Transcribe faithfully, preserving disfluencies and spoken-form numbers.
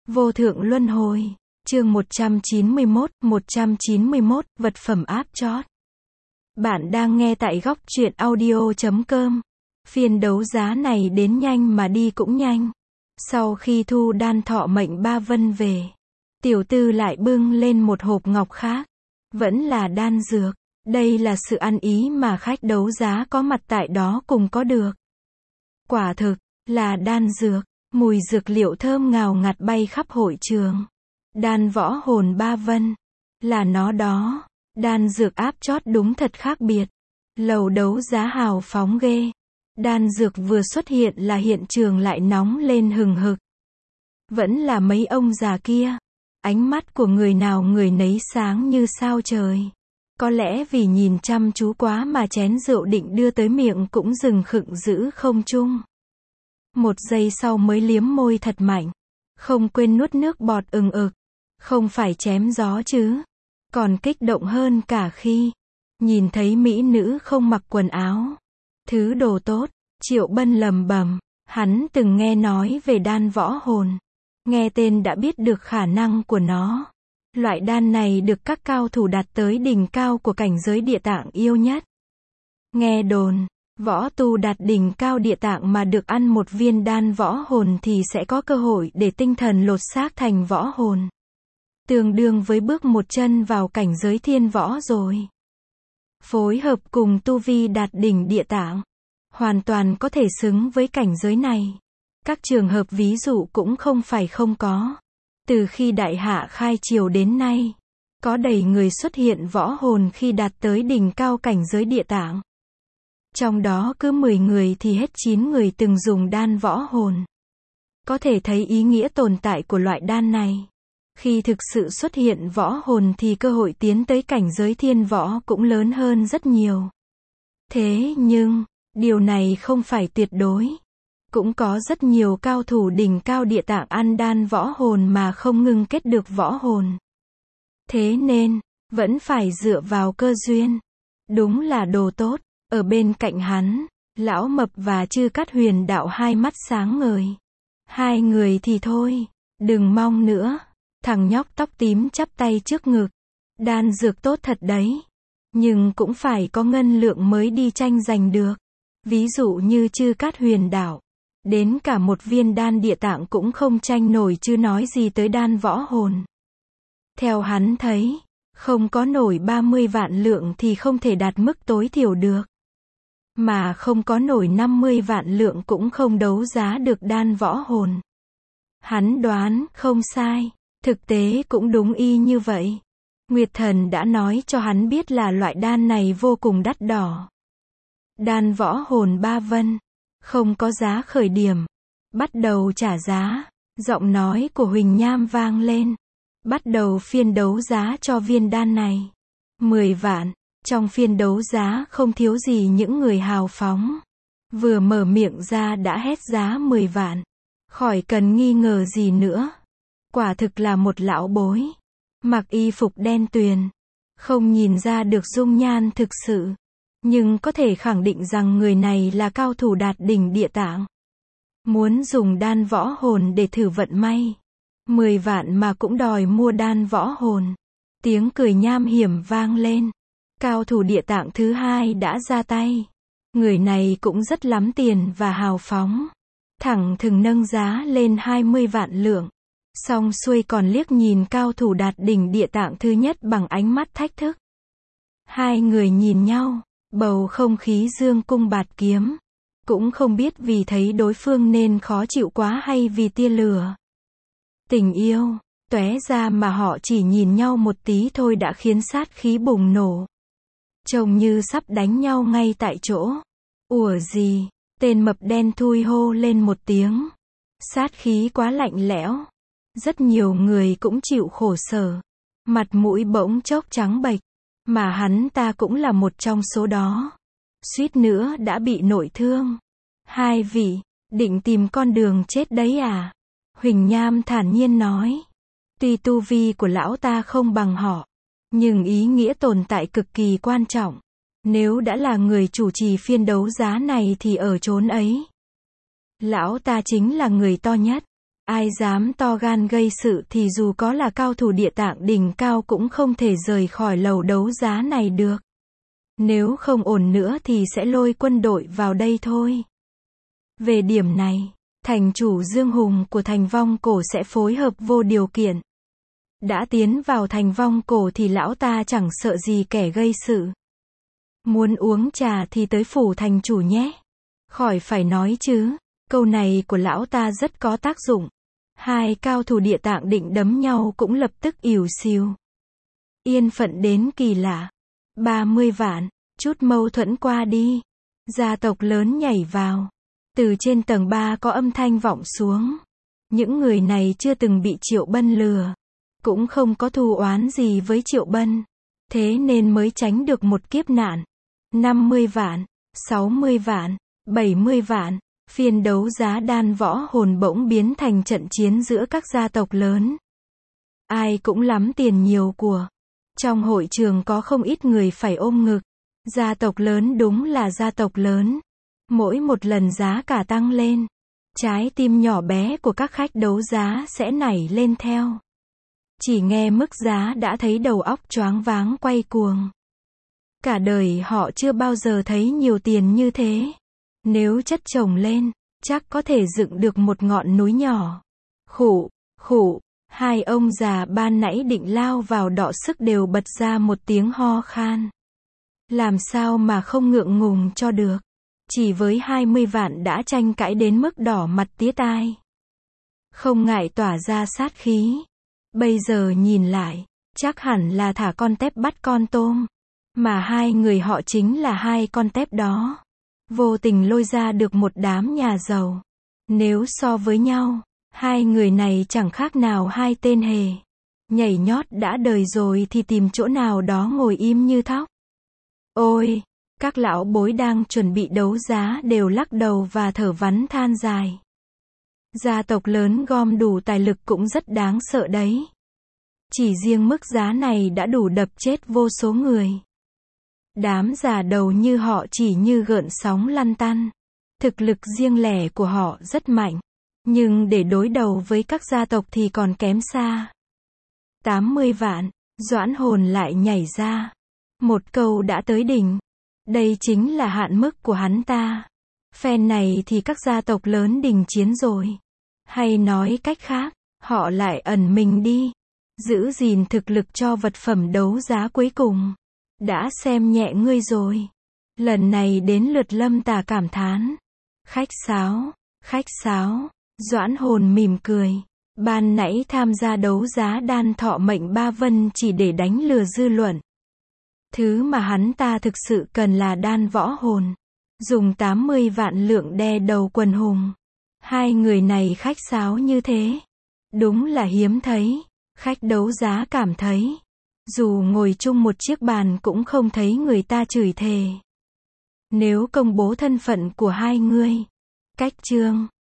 Vô thượng luân hồi. Chương một trăm chín mươi mốt, một trăm chín mươi mốt, vật phẩm áp chót. Bạn đang nghe tại góc truyện audio chấm com. Phiên đấu giá này đến nhanh mà đi cũng nhanh. Sau khi thu đan thọ mệnh ba vân về, tiểu tư lại bưng lên một hộp ngọc khác. Vẫn là đan dược. Đây là sự ăn ý mà khách đấu giá có mặt tại đó cùng có được. Quả thực, là đan dược. Mùi dược liệu thơm ngào ngạt bay khắp hội trường. Đan võ hồn ba vân. Là nó đó. Đan dược áp chót đúng thật khác biệt. Lầu đấu giá hào phóng ghê. Đan dược vừa xuất hiện là hiện trường lại nóng lên hừng hực. Vẫn là mấy ông già kia. Ánh mắt của người nào người nấy sáng như sao trời. Có lẽ vì nhìn chăm chú quá mà chén rượu định đưa tới miệng cũng dừng khựng giữ không chung. Một giây sau mới liếm môi thật mạnh. Không quên nuốt nước bọt ừng ực. Không phải chém gió chứ. Còn kích động hơn cả khi nhìn thấy mỹ nữ không mặc quần áo. Thứ đồ tốt. Triệu Bân lầm bầm. Hắn từng nghe nói về đan võ hồn. Nghe tên đã biết được khả năng của nó. Loại đan này được các cao thủ đạt tới đỉnh cao của cảnh giới địa tạng yêu nhất. Nghe đồn, võ tu đạt đỉnh cao địa tạng mà được ăn một viên đan võ hồn thì sẽ có cơ hội để tinh thần lột xác thành võ hồn. Tương đương với bước một chân vào cảnh giới thiên võ rồi. Phối hợp cùng tu vi đạt đỉnh địa tạng, hoàn toàn có thể xứng với cảnh giới này. Các trường hợp ví dụ cũng không phải không có. Từ khi đại hạ khai triều đến nay, có đầy người xuất hiện võ hồn khi đạt tới đỉnh cao cảnh giới địa tạng. Trong đó cứ mười người thì hết chín người từng dùng đan võ hồn. Có thể thấy ý nghĩa tồn tại của loại đan này. Khi thực sự xuất hiện võ hồn thì cơ hội tiến tới cảnh giới thiên võ cũng lớn hơn rất nhiều. Thế nhưng, điều này không phải tuyệt đối. Cũng có rất nhiều cao thủ đỉnh cao địa tạng ăn đan võ hồn mà không ngưng kết được võ hồn. Thế nên, vẫn phải dựa vào cơ duyên. Đúng là đồ tốt. Ở bên cạnh hắn, Lão Mập và Chư Cát Huyền Đạo hai mắt sáng ngời. Hai người thì thôi, đừng mong nữa. Thằng nhóc tóc tím chắp tay trước ngực. Đan dược tốt thật đấy. Nhưng cũng phải có ngân lượng mới đi tranh giành được. Ví dụ như Chư Cát Huyền Đạo. Đến cả một viên đan địa tạng cũng không tranh nổi chứ nói gì tới đan võ hồn. Theo hắn thấy, không có nổi ba mươi vạn lượng thì không thể đạt mức tối thiểu được. Mà không có nổi năm mươi vạn lượng cũng không đấu giá được đan võ hồn. Hắn đoán không sai. Thực tế cũng đúng y như vậy. Nguyệt Thần đã nói cho hắn biết là loại đan này vô cùng đắt đỏ. Đan võ hồn ba vân. Không có giá khởi điểm. Bắt đầu trả giá. Giọng nói của Huỳnh Nham vang lên. Bắt đầu phiên đấu giá cho viên đan này. mười vạn. Trong phiên đấu giá không thiếu gì những người hào phóng. Vừa mở miệng ra đã hét giá mười vạn. Khỏi cần nghi ngờ gì nữa. Quả thực là một lão bối. Mặc y phục đen tuyền. Không nhìn ra được dung nhan thực sự. Nhưng có thể khẳng định rằng người này là cao thủ đạt đỉnh địa tạng. Muốn dùng đan võ hồn để thử vận may. mười vạn mà cũng đòi mua đan võ hồn. Tiếng cười nham hiểm vang lên. Cao thủ địa tạng thứ hai đã ra tay. Người này cũng rất lắm tiền và hào phóng. Thẳng thừng nâng giá lên hai mươi vạn lượng. Xong xuôi còn liếc nhìn cao thủ đạt đỉnh địa tạng thứ nhất bằng ánh mắt thách thức. Hai người nhìn nhau. Bầu không khí dương cung bạt kiếm. Cũng không biết vì thấy đối phương nên khó chịu quá hay vì tia lửa tình yêu tóe ra mà họ chỉ nhìn nhau một tí thôi đã khiến sát khí bùng nổ. Trông như sắp đánh nhau ngay tại chỗ. Ủa gì? Tên mập đen thui hô lên một tiếng. Sát khí quá lạnh lẽo. Rất nhiều người cũng chịu khổ sở. Mặt mũi bỗng chốc trắng bệch. Mà hắn ta cũng là một trong số đó. Suýt nữa đã bị nội thương. Hai vị, định tìm con đường chết đấy à? Huỳnh Nham thản nhiên nói. Tuy tu vi của lão ta không bằng họ, nhưng ý nghĩa tồn tại cực kỳ quan trọng. Nếu đã là người chủ trì phiên đấu giá này thì ở chốn ấy. Lão ta chính là người to nhất. Ai dám to gan gây sự thì dù có là cao thủ địa tạng đỉnh cao cũng không thể rời khỏi lầu đấu giá này được. Nếu không ổn nữa thì sẽ lôi quân đội vào đây thôi. Về điểm này, thành chủ Dương Hùng của thành Vong Cổ sẽ phối hợp vô điều kiện. Đã tiến vào thành Vong Cổ thì lão ta chẳng sợ gì kẻ gây sự. Muốn uống trà thì tới phủ thành chủ nhé. Khỏi phải nói chứ, câu này của lão ta rất có tác dụng. Hai cao thủ địa tạng định đấm nhau cũng lập tức ỉu xìu. Yên phận đến kỳ lạ. ba mươi vạn, chút mâu thuẫn qua đi. Gia tộc lớn nhảy vào. Từ trên tầng ba có âm thanh vọng xuống. Những người này chưa từng bị Triệu Bân lừa. Cũng không có thù oán gì với Triệu Bân. Thế nên mới tránh được một kiếp nạn. năm mươi vạn, sáu mươi vạn, bảy mươi vạn. Phiên đấu giá đan võ hồn bỗng biến thành trận chiến giữa các gia tộc lớn. Ai cũng lắm tiền nhiều của. Trong hội trường có không ít người phải ôm ngực. Gia tộc lớn đúng là gia tộc lớn. Mỗi một lần giá cả tăng lên, trái tim nhỏ bé của các khách đấu giá sẽ nảy lên theo. Chỉ nghe mức giá đã thấy đầu óc choáng váng quay cuồng. Cả đời họ chưa bao giờ thấy nhiều tiền như thế. Nếu chất chồng lên, chắc có thể dựng được một ngọn núi nhỏ. Khụ, khụ, hai ông già ban nãy định lao vào đọ sức đều bật ra một tiếng ho khan. Làm sao mà không ngượng ngùng cho được. Chỉ với hai mươi vạn đã tranh cãi đến mức đỏ mặt tía tai. Không ngại tỏa ra sát khí. Bây giờ nhìn lại, chắc hẳn là thả con tép bắt con tôm. Mà hai người họ chính là hai con tép đó. Vô tình lôi ra được một đám nhà giàu. Nếu so với nhau, hai người này chẳng khác nào hai tên hề. Nhảy nhót đã đời rồi thì tìm chỗ nào đó ngồi im như thóc. Ôi! Các lão bối đang chuẩn bị đấu giá đều lắc đầu và thở vắn than dài. Gia tộc lớn gom đủ tài lực cũng rất đáng sợ đấy. Chỉ riêng mức giá này đã đủ đập chết vô số người. Đám già đầu như họ chỉ như gợn sóng lăn tăn. Thực lực riêng lẻ của họ rất mạnh. Nhưng để đối đầu với các gia tộc thì còn kém xa. tám mươi vạn, Doãn Hồn lại nhảy ra. Một câu đã tới đỉnh. Đây chính là hạn mức của hắn ta. Phen này thì các gia tộc lớn đình chiến rồi. Hay nói cách khác, họ lại ẩn mình đi. Giữ gìn thực lực cho vật phẩm đấu giá cuối cùng. Đã xem nhẹ ngươi rồi. Lần này đến lượt Lâm Tà cảm thán. Khách sáo, khách sáo. Doãn Hồn mỉm cười. Ban nãy tham gia đấu giá đan thọ mệnh ba vân chỉ để đánh lừa dư luận. Thứ mà hắn ta thực sự cần là đan võ hồn. Dùng tám mươi vạn lượng đe đầu quần hùng. Hai người này khách sáo như thế. Đúng là hiếm thấy. Khách đấu giá cảm thấy. Dù ngồi chung một chiếc bàn cũng không thấy người ta chửi thề. Nếu công bố thân phận của hai người. Cách chương